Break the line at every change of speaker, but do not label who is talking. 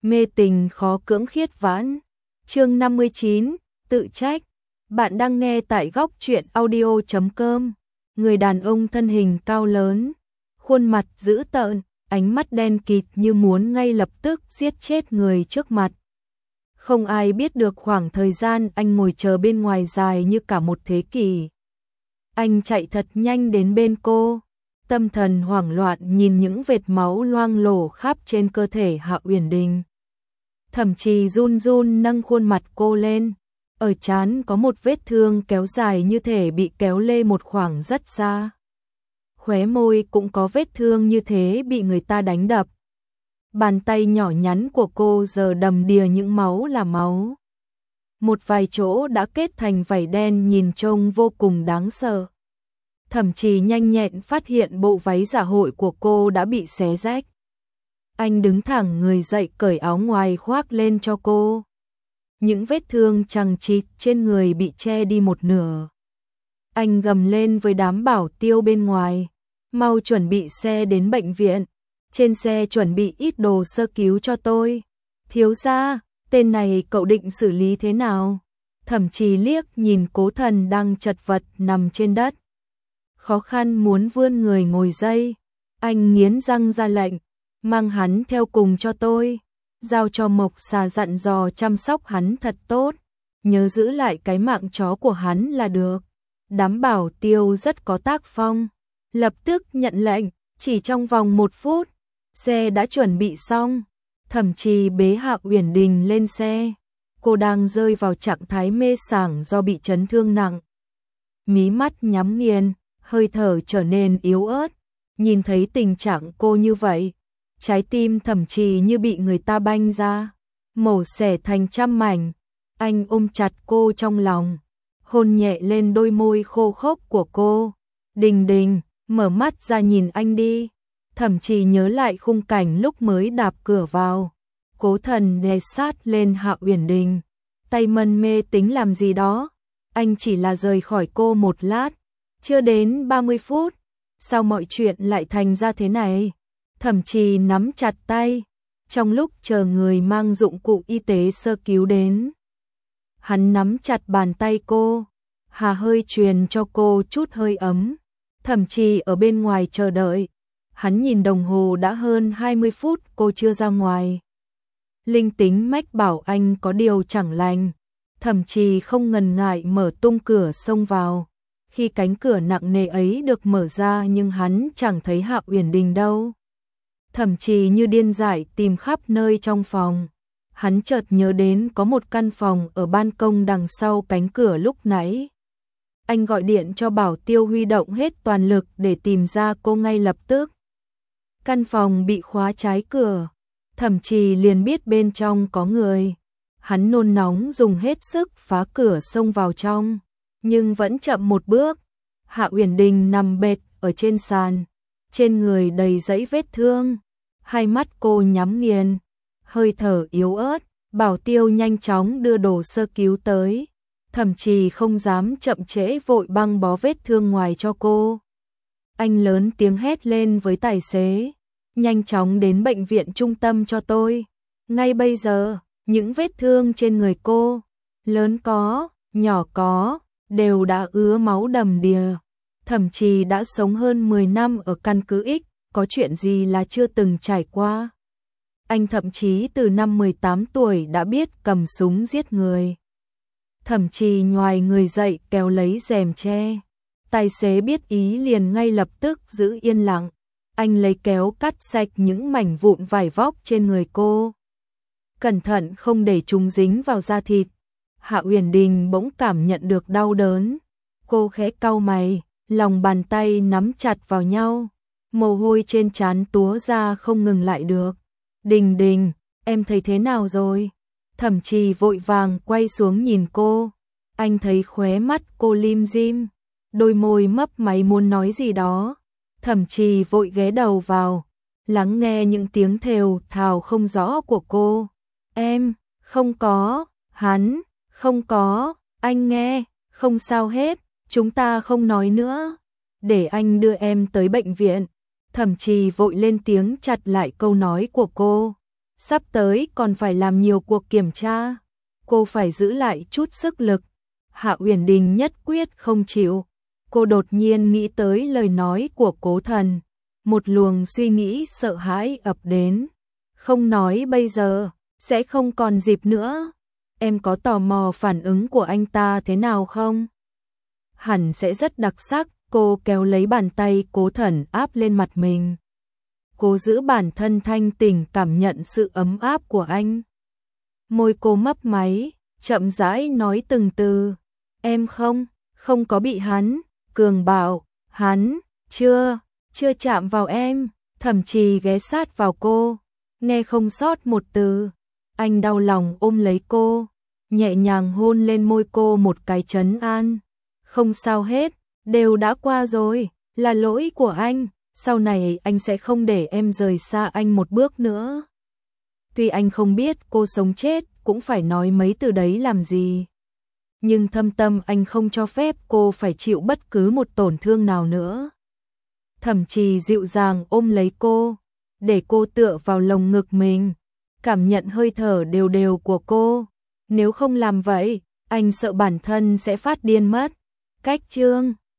Mê tình khó cưỡng khiết vãn. Chương 59, tự trách. Bạn đang nghe tại góc truyện audio.com. Người đàn ông thân hình cao lớn, khuôn mặt dữ tợn, ánh mắt đen kịt như muốn ngay lập tức giết chết người trước mặt. Không ai biết được khoảng thời gian anh ngồi chờ bên ngoài dài như cả một thế kỷ. Anh chạy thật nhanh đến bên cô, tâm thần hoảng loạn nhìn những vệt máu loang lổ khắp trên cơ thể Hạ Uyển Đình. Thậm chí run run nâng khuôn mặt cô lên, ở trán có một vết thương kéo dài như thể bị kéo lê một khoảng rất xa. Khóe môi cũng có vết thương như thế bị người ta đánh đập. Bàn tay nhỏ nhắn của cô giờ đầm đìa những máu là máu. Một vài chỗ đã kết thành vảy đen nhìn trông vô cùng đáng sợ. Thậm chí nhanh nhẹn phát hiện bộ váy dạ hội của cô đã bị xé rách. Anh đứng thẳng người dậy cởi áo ngoài khoác lên cho cô. Những vết thương chằng chịt trên người bị che đi một nửa. Anh gầm lên với đám bảo tiêu bên ngoài, mau chuẩn bị xe đến bệnh viện. Trên xe chuẩn bị ít đồ sơ cứu cho tôi. Thiếu gia, tên này cậu định xử lý thế nào? Thậm chí liếc nhìn Cố Thần đang chật vật nằm trên đất. Khó khăn muốn vươn người ngồi dậy. Anh nghiến răng ra lệnh, mang hắn theo cùng cho tôi. Giao cho Mộc Xà dặn dò chăm sóc hắn thật tốt. Nhớ giữ lại cái mạng chó của hắn là được. Đám bảo tiêu rất có tác phong. Lập tức nhận lệnh, chỉ trong vòng 1 phút. Xe đã chuẩn bị xong, thậm chí bế Hạ Uyển Đình lên xe. Cô đang rơi vào trạng thái mê sảng do bị chấn thương nặng. Mí mắt nhắm nghiền, hơi thở trở nên yếu ớt. Nhìn thấy tình trạng cô như vậy, trái tim thậm chí như bị người ta banh ra, mổ xẻ thành trăm mảnh. Anh ôm chặt cô trong lòng, hôn nhẹ lên đôi môi khô khốc của cô. Đình Đình, mở mắt ra nhìn anh đi. Thậm chí nhớ lại khung cảnh lúc mới đạp cửa vào. Cố Thần đè sát lên Hạ Uyển Đình, tay mân mê tính làm gì đó. Anh chỉ là rời khỏi cô một lát, chưa đến 30 phút. Sao mọi chuyện lại thành ra thế này? Thậm chí nắm chặt tay, trong lúc chờ người mang dụng cụ y tế sơ cứu đến. Hắn nắm chặt bàn tay cô, hà hơi truyền cho cô chút hơi ấm. Thậm chí ở bên ngoài chờ đợi. Hắn nhìn đồng hồ đã hơn 20 phút cô chưa ra ngoài. Linh tính mách bảo anh có điều chẳng lành. Thậm chí không ngần ngại mở tung cửa xông vào. Khi cánh cửa nặng nề ấy được mở ra nhưng hắn chẳng thấy Hạ Uyển Đình đâu. Thậm chí như điên dại tìm khắp nơi trong phòng. Hắn chợt nhớ đến có một căn phòng ở ban công đằng sau cánh cửa lúc nãy. Anh gọi điện cho bảo tiêu huy động hết toàn lực để tìm ra cô ngay lập tức. Căn phòng bị khóa trái cửa, thậm chí liền biết bên trong có người. Hắn nôn nóng dùng hết sức phá cửa xông vào trong, nhưng vẫn chậm một bước. Hạ Uyển Đình nằm bệt ở trên sàn, trên người đầy dãy vết thương, hai mắt cô nhắm nghiền, hơi thở yếu ớt. Bảo tiêu nhanh chóng đưa đồ sơ cứu tới, thậm chí không dám chậm trễ vội băng bó vết thương ngoài cho cô. Anh lớn tiếng hét lên với tài xế, nhanh chóng đến bệnh viện trung tâm cho tôi. Ngay bây giờ, những vết thương trên người cô, lớn có, nhỏ có, đều đã ứa máu đầm đìa. Thậm chí đã sống hơn 10 năm ở căn cứ X, có chuyện gì là chưa từng trải qua. Anh thậm chí từ năm 18 tuổi đã biết cầm súng giết người. Thậm chí nhoài người dậy kéo lấy rèm che. Tài xế biết ý liền ngay lập tức giữ yên lặng. Anh lấy kéo cắt sạch những mảnh vụn vải vóc trên người cô. Cẩn thận không để chúng dính vào da thịt. Hạ Uyển Đình bỗng cảm nhận được đau đớn. Cô khẽ cau mày, lòng bàn tay nắm chặt vào nhau. Mồ hôi trên trán túa ra không ngừng lại được. Đình Đình, em thấy thế nào rồi? Thậm chí vội vàng quay xuống nhìn cô. Anh thấy khóe mắt cô lim dim, đôi môi mấp máy muốn nói gì đó. Thậm chí vội ghé đầu vào, lắng nghe những tiếng thều thào không rõ của cô. Em, không có, hắn, không có, anh nghe, không sao hết, chúng ta không nói nữa. Để anh đưa em tới bệnh viện. Thậm chí vội lên tiếng chặt lại câu nói của cô. Sắp tới còn phải làm nhiều cuộc kiểm tra, cô phải giữ lại chút sức lực. Hạ Uyển Đình nhất quyết không chịu. Cô đột nhiên nghĩ tới lời nói của Cố Thần, một luồng suy nghĩ sợ hãi ập đến. Không nói bây giờ, sẽ không còn dịp nữa. Em có tò mò phản ứng của anh ta thế nào không? Hẳn sẽ rất đặc sắc. Cô kéo lấy bàn tay Cố Thần áp lên mặt mình. Cô giữ bản thân thanh tỉnh cảm nhận sự ấm áp của anh. Môi cô mấp máy, chậm rãi nói từng từ. Em không có bị hắn cường bạo, hắn chưa chạm vào em, thậm chí ghé sát vào cô, nghe không sót một từ. Anh đau lòng ôm lấy cô, nhẹ nhàng hôn lên môi cô một cái trấn an. Không sao hết, đều đã qua rồi, là lỗi của anh, sau này anh sẽ không để em rời xa anh một bước nữa. Tuy anh không biết cô sống chết cũng phải nói mấy từ đấy làm gì, nhưng thâm tâm anh không cho phép cô phải chịu bất cứ một tổn thương nào nữa. Thậm chí dịu dàng ôm lấy cô, để cô tựa vào lồng ngực mình, cảm nhận hơi thở đều đều của cô. Nếu không làm vậy, anh sợ bản thân sẽ phát điên mất. Cách chương